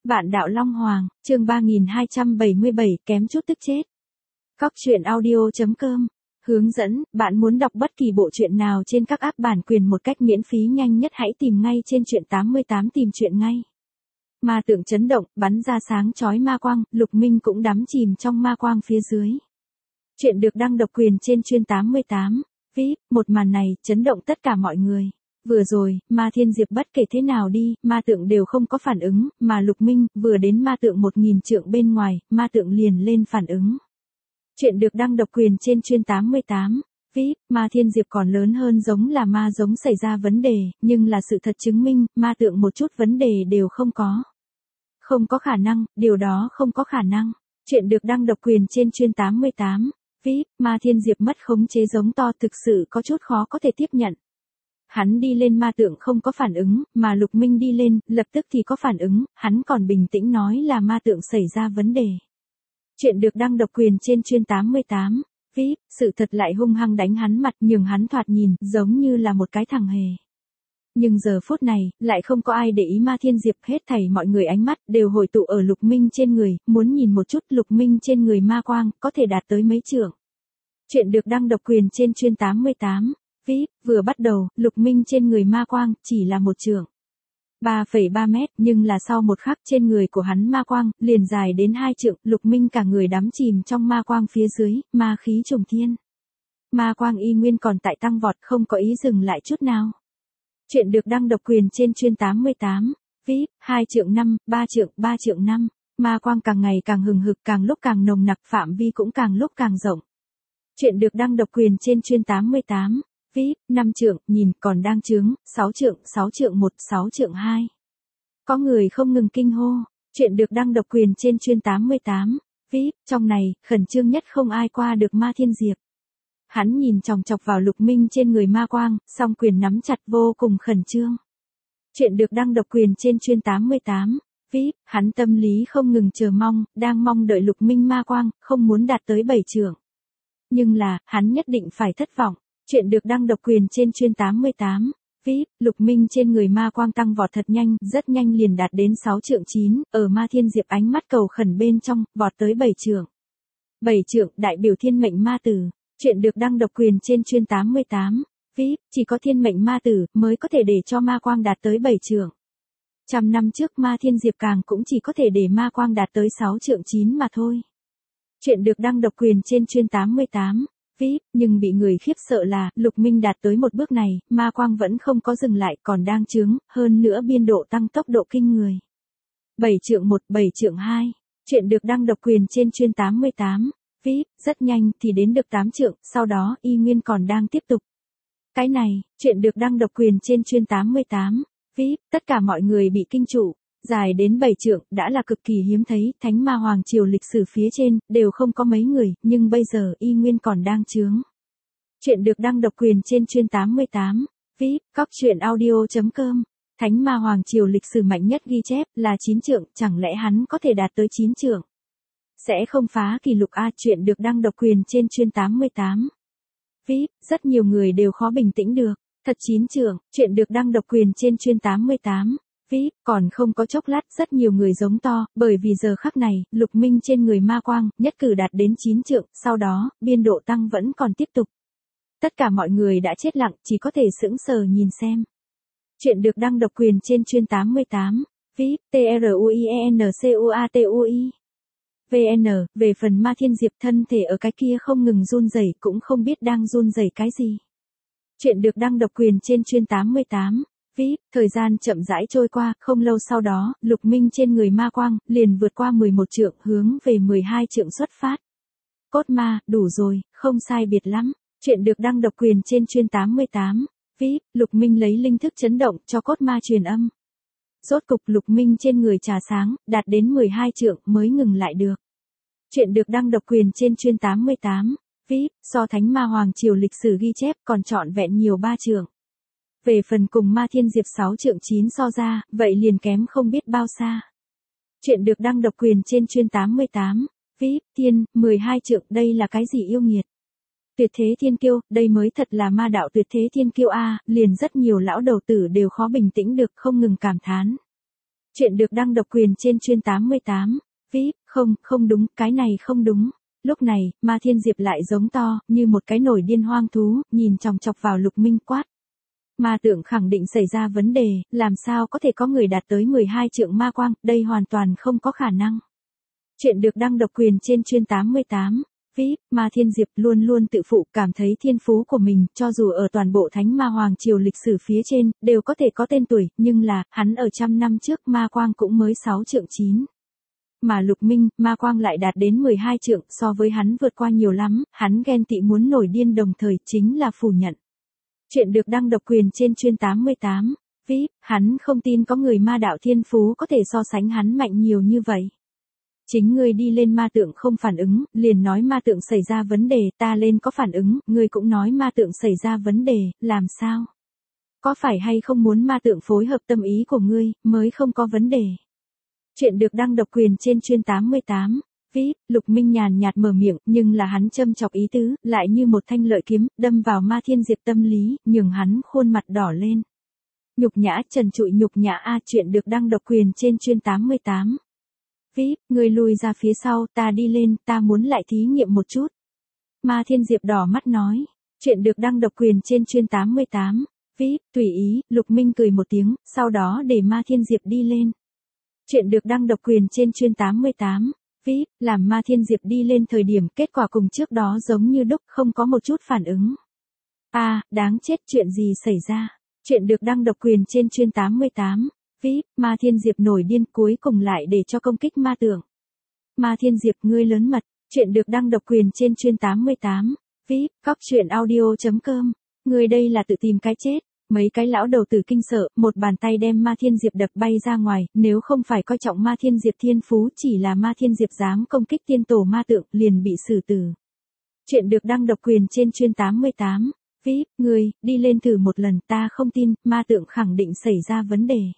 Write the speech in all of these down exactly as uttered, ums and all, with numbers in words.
Vạn đạo Long Hoàng, chương ba nghìn hai trăm bảy mươi bảy, kém chút tức chết. Cóc truyện audio chấm com. Hướng dẫn, bạn muốn đọc bất kỳ bộ truyện nào trên các app bản quyền một cách miễn phí nhanh nhất hãy tìm ngay trên truyện tám mươi tám tìm truyện ngay. Ma tượng chấn động, bắn ra sáng chói ma quang, Lục Minh cũng đắm chìm trong ma quang phía dưới. Chuyện được đăng độc quyền trên truyện tám mươi tám. vê i pê, một màn này, chấn động tất cả mọi người. Vừa rồi, Ma Thiên Diệp bất kể thế nào đi, ma tượng đều không có phản ứng, mà Lục Minh, vừa đến ma tượng một nghìn trượng bên ngoài, ma tượng liền lên phản ứng. Chuyện được đăng độc quyền trên truyện tám mươi tám. vê i pê, Ma Thiên Diệp còn lớn hơn giống là ma giống xảy ra vấn đề, nhưng là sự thật chứng minh, ma tượng một chút vấn đề đều không có. Không có khả năng, điều đó không có khả năng. Chuyện được đăng độc quyền trên truyện tám mươi tám. vê i pê, Ma Thiên Diệp mất khống chế giống to thực sự có chút khó có thể tiếp nhận. Hắn đi lên ma tượng không có phản ứng, mà Lục Minh đi lên, lập tức thì có phản ứng, hắn còn bình tĩnh nói là ma tượng xảy ra vấn đề. Chuyện được đăng độc quyền trên truyện tám mươi tám. vê i pê, sự thật lại hung hăng đánh hắn mặt nhường hắn thoạt nhìn, giống như là một cái thằng hề. Nhưng giờ phút này, lại không có ai để ý Ma Thiên Diệp, hết thảy mọi người ánh mắt, đều hội tụ ở Lục Minh trên người, muốn nhìn một chút Lục Minh trên người ma quang, có thể đạt tới mấy trượng. Chuyện được đăng độc quyền trên truyện tám mươi tám. vê i pê, vừa bắt đầu, Lục Minh trên người ma quang, chỉ là một trượng. ba phẩy ba mét, nhưng là sau một khắc trên người của hắn ma quang, liền dài đến hai trượng, Lục Minh cả người đắm chìm trong ma quang phía dưới, ma khí trùng thiên. Ma quang y nguyên còn tại tăng vọt không có ý dừng lại chút nào. Chuyện được đăng độc quyền trên truyện tám mươi tám. vê i pê, hai trượng năm, ba trượng, ba trượng năm, ma quang càng ngày càng hừng hực càng lúc càng nồng nặc phạm vi cũng càng lúc càng rộng. Chuyện được đăng độc quyền trên truyện tám mươi tám. vê i pê, năm trượng, nhìn, còn đang chướng, sáu trượng, sáu trượng một, sáu trượng hai. Có người không ngừng kinh hô, chuyện được đăng độc quyền trên truyện tám mươi tám. vê i pê, trong này, khẩn trương nhất không ai qua được Ma Thiên Diệp. Hắn nhìn chòng chọc vào Lục Minh trên người ma quang, song quyền nắm chặt vô cùng khẩn trương. Chuyện được đăng độc quyền trên truyện tám mươi tám. vê i pê, hắn tâm lý không ngừng chờ mong, đang mong đợi Lục Minh ma quang, không muốn đạt tới bảy trượng. Nhưng là, hắn nhất định phải thất vọng. Chuyện được đăng độc quyền trên truyện tám mươi tám. vê i pê, Lục Minh trên người ma quang tăng vọt thật nhanh, rất nhanh liền đạt đến sáu trượng chín, ở Ma Thiên Diệp ánh mắt cầu khẩn bên trong, vọt tới bảy trượng. bảy trượng, đại biểu thiên mệnh ma tử. Chuyện được đăng độc quyền trên truyện tám mươi tám. vê i pê, chỉ có thiên mệnh ma tử mới có thể để cho ma quang đạt tới bảy trượng. Trăm năm trước Ma Thiên Diệp càng cũng chỉ có thể để ma quang đạt tới sáu trượng chín mà thôi. Chuyện được đăng độc quyền trên truyện tám mươi tám. vê i pê, nhưng bị người khiếp sợ là, Lục Minh đạt tới một bước này, ma quang vẫn không có dừng lại, còn đang chướng, hơn nữa biên độ tăng tốc độ kinh người. bảy trượng một, bảy trượng hai. Chuyện được đăng độc quyền trên truyện tám mươi tám. vê i pê, rất nhanh thì đến được tám trượng, sau đó y nguyên còn đang tiếp tục. Cái này, chuyện được đăng độc quyền trên truyện tám mươi tám. vê i pê, tất cả mọi người bị kinh trụ. Dài đến bảy trượng, đã là cực kỳ hiếm thấy, Thánh Ma Hoàng Triều lịch sử phía trên, đều không có mấy người, nhưng bây giờ y nguyên còn đang chướng. Chuyện được đăng độc quyền trên truyện tám mươi tám. vê i pê, cóc truyện audio chấm com. Thánh Ma Hoàng Triều lịch sử mạnh nhất ghi chép là chín trượng, chẳng lẽ hắn có thể đạt tới chín trượng? Sẽ không phá kỷ lục a? Chuyện được đăng độc quyền trên truyện tám mươi tám. vê i pê, rất nhiều người đều khó bình tĩnh được. Thật chín trượng, chuyện được đăng độc quyền trên truyện tám mươi tám. vê i pê, còn không có chốc lát rất nhiều người giống to, bởi vì giờ khắc này, Lục Minh trên người ma quang, nhất cử đạt đến chín trượng, sau đó, biên độ tăng vẫn còn tiếp tục. Tất cả mọi người đã chết lặng, chỉ có thể sững sờ nhìn xem. Chuyện được đăng độc quyền trên truyện tám mươi tám. vê i pê, T R U I E N C U A T U I. vê en, về phần Ma Thiên Diệp thân thể ở cái kia không ngừng run rẩy cũng không biết đang run rẩy cái gì. Chuyện được đăng độc quyền trên truyện tám mươi tám. vê i pê, thời gian chậm rãi trôi qua, không lâu sau đó, Lục Minh trên người ma quang, liền vượt qua mười một trượng, hướng về mười hai trượng xuất phát. Cốt ma, đủ rồi, không sai biệt lắm. Chuyện được đăng độc quyền trên truyện tám mươi tám. vê i pê, Lục Minh lấy linh thức chấn động, cho cốt ma truyền âm. Rốt cục Lục Minh trên người trà sáng, đạt đến mười hai trượng, mới ngừng lại được. Chuyện được đăng độc quyền trên truyện tám mươi tám. vê i pê, so Thánh Ma Hoàng Triều lịch sử ghi chép còn trọn vẹn nhiều ba trượng. Về phần cùng Ma Thiên Diệp sáu trượng chín so ra, vậy liền kém không biết bao xa. Chuyện được đăng độc quyền trên truyện tám mươi tám. vê i pê, thiên, mười hai trượng, đây là cái gì yêu nghiệt? Tuyệt thế thiên kiêu, đây mới thật là ma đạo tuyệt thế thiên kiêu a, liền rất nhiều lão đầu tử đều khó bình tĩnh được không ngừng cảm thán. Chuyện được đăng độc quyền trên chuyên tám mươi tám. vê i pê, không, không đúng, cái này không đúng. Lúc này, Ma Thiên Diệp lại giống to, như một cái nổi điên hoang thú, nhìn chòng chọc vào Lục Minh quát. Ma tượng khẳng định xảy ra vấn đề, làm sao có thể có người đạt tới mười hai trượng ma quang, đây hoàn toàn không có khả năng. Chuyện được đăng độc quyền trên chuyên tám mươi tám. vê i pê, Ma Thiên Diệp luôn luôn tự phụ cảm thấy thiên phú của mình, cho dù ở toàn bộ Thánh Ma Hoàng Triều lịch sử phía trên, đều có thể có tên tuổi, nhưng là, hắn ở trăm năm trước ma quang cũng mới sáu trượng chín. Mà Lục Minh, ma quang lại đạt đến mười hai trượng, so với hắn vượt qua nhiều lắm, hắn ghen tị muốn nổi điên đồng thời, chính là phủ nhận. Chuyện được đăng độc quyền trên chuyên tám mươi tám. vê i pê, hắn không tin có người ma đạo thiên phú có thể so sánh hắn mạnh nhiều như vậy. Chính ngươi đi lên ma tượng không phản ứng, liền nói ma tượng xảy ra vấn đề, ta lên có phản ứng, ngươi cũng nói ma tượng xảy ra vấn đề, làm sao? Có phải hay không muốn ma tượng phối hợp tâm ý của ngươi, mới không có vấn đề? Chuyện được đăng độc quyền trên chuyên tám mươi tám. vê i pê, Lục Minh nhàn nhạt mở miệng, nhưng là hắn châm chọc ý tứ, lại như một thanh lợi kiếm, đâm vào Ma Thiên Diệp tâm lý, nhường hắn khuôn mặt đỏ lên. Nhục nhã, trần trụi nhục nhã a, chuyện được đăng độc quyền trên chuyên tám mươi tám. vê i pê, người lùi ra phía sau, ta đi lên, ta muốn lại thí nghiệm một chút. Ma Thiên Diệp đỏ mắt nói. Chuyện được đăng độc quyền trên chuyên tám mươi tám. vê i pê, tùy ý, Lục Minh cười một tiếng, sau đó để Ma Thiên Diệp đi lên. Chuyện được đăng độc quyền trên chuyên tám mươi tám. vê i pê, làm Ma Thiên Diệp đi lên thời điểm kết quả cùng trước đó giống như đúc, không có một chút phản ứng. A, à, đáng chết, chuyện gì xảy ra? Chuyện được đăng độc quyền trên chuyên tám mươi tám. vê i pê, Ma Thiên Diệp nổi điên cuối cùng lại để cho công kích ma tượng. Ma Thiên Diệp, ngươi lớn mật. Chuyện được đăng độc quyền trên chuyên tám mươi tám. vê i pê, cóc truyện audio chấm com. Ngươi đây là tự tìm cái chết. Mấy cái lão đầu tử kinh sợ, một bàn tay đem Ma Thiên Diệp đập bay ra ngoài, nếu không phải coi trọng Ma Thiên Diệp thiên phú, chỉ là Ma Thiên Diệp dám công kích tiên tổ ma tượng, liền bị xử tử. Chuyện được đăng độc quyền trên chuyên tám mươi tám. vê i pê, ngươi, đi lên thử một lần, ta không tin, ma tượng khẳng định xảy ra vấn đề.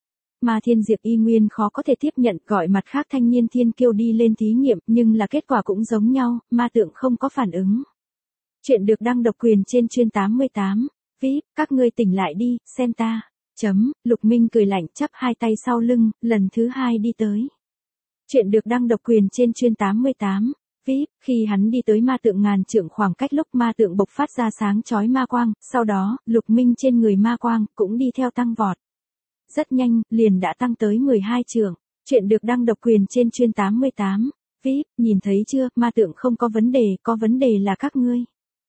Ma Thiên Diệp y nguyên khó có thể tiếp nhận, gọi mặt khác thanh niên thiên kiêu đi lên thí nghiệm, nhưng là kết quả cũng giống nhau, ma tượng không có phản ứng. Chuyện được đăng độc quyền trên chuyên tám mươi tám. vê i pê, các ngươi tỉnh lại đi, xem ta. Chấm, Lục Minh cười lạnh chắp hai tay sau lưng, lần thứ hai đi tới. Chuyện được đăng độc quyền trên chuyên tám mươi tám. vê i pê, khi hắn đi tới ma tượng ngàn trượng khoảng cách lúc ma tượng bộc phát ra sáng chói ma quang, sau đó, Lục Minh trên người ma quang, cũng đi theo tăng vọt. Rất nhanh, liền đã tăng tới mười hai trượng. Chuyện được đăng độc quyền trên chuyên tám mươi tám. vê i pê, nhìn thấy chưa, ma tượng không có vấn đề, có vấn đề là các ngươi.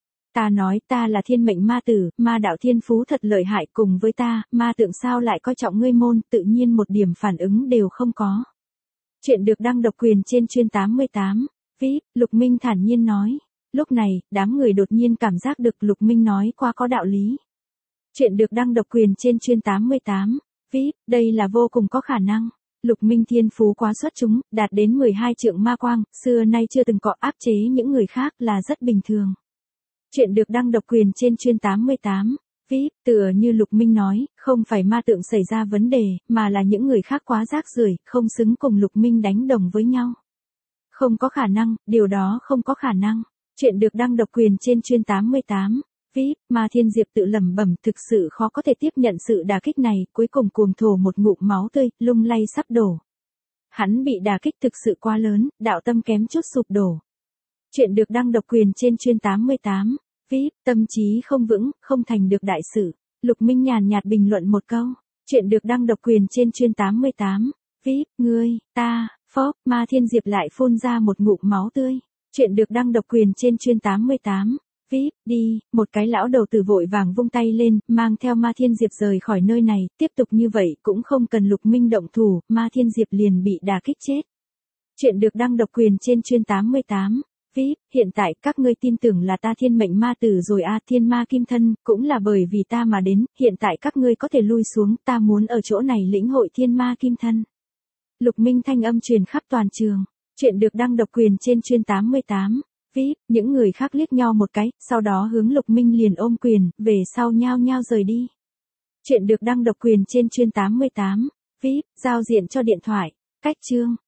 Ta nói ta là thiên mệnh ma tử, ma đạo thiên phú thật lợi hại, cùng với ta, ma tượng sao lại coi trọng ngươi môn, tự nhiên một điểm phản ứng đều không có. Chuyện được đăng độc quyền trên chuyên tám mươi tám. vê i pê, Lục Minh thản nhiên nói. Lúc này, đám người đột nhiên cảm giác được Lục Minh nói qua có đạo lý. Chuyện được đăng độc quyền trên chuyên tám mươi tám. vê i pê, đây là vô cùng có khả năng. Lục Minh thiên phú quá xuất chúng, đạt đến mười hai trượng ma quang, xưa nay chưa từng có, áp chế những người khác là rất bình thường. Chuyện được đăng độc quyền trên chuyên tám mươi tám. vê i pê, tựa như Lục Minh nói, không phải ma tượng xảy ra vấn đề, mà là những người khác quá rác rưởi, không xứng cùng Lục Minh đánh đồng với nhau. Không có khả năng, điều đó không có khả năng. Chuyện được đăng độc quyền trên chuyên tám mươi tám. vê i pê, Ma Thiên Diệp tự lẩm bẩm, thực sự khó có thể tiếp nhận sự đả kích này, cuối cùng cuồng thổ một ngụm máu tươi, lung lay sắp đổ. Hắn bị đả kích thực sự quá lớn, đạo tâm kém chút sụp đổ. Chuyện được đăng độc quyền trên chuyên tám mươi tám. vê i pê, tâm trí không vững, không thành được đại sự. Lục Minh nhàn nhạt bình luận một câu. Chuyện được đăng độc quyền trên chuyên tám mươi tám. vê i pê, ngươi, ta, phốc, Ma Thiên Diệp lại phun ra một ngụm máu tươi. Chuyện được đăng độc quyền trên chuyên tám mươi tám. vê i pê, đi, một cái lão đầu tử vội vàng vung tay lên, mang theo Ma Thiên Diệp rời khỏi nơi này, tiếp tục như vậy cũng không cần Lục Minh động thủ, Ma Thiên Diệp liền bị đả kích chết. Chuyện được đăng độc quyền trên chuyên tám mươi tám. vê i pê, hiện tại các ngươi tin tưởng là ta thiên mệnh ma tử rồi a, thiên ma kim thân, cũng là bởi vì ta mà đến, hiện tại các ngươi có thể lui xuống, ta muốn ở chỗ này lĩnh hội thiên ma kim thân. Lục Minh thanh âm truyền khắp toàn trường. Chuyện được đăng độc quyền trên chuyên tám mươi tám. vê i pê, những người khác liếc nhau một cái, sau đó hướng Lục Minh liền ôm quyền, về sau nhao nhao rời đi. Chuyện được đăng độc quyền trên chuyên tám mươi tám. vê i pê, giao diện cho điện thoại. Cách chương.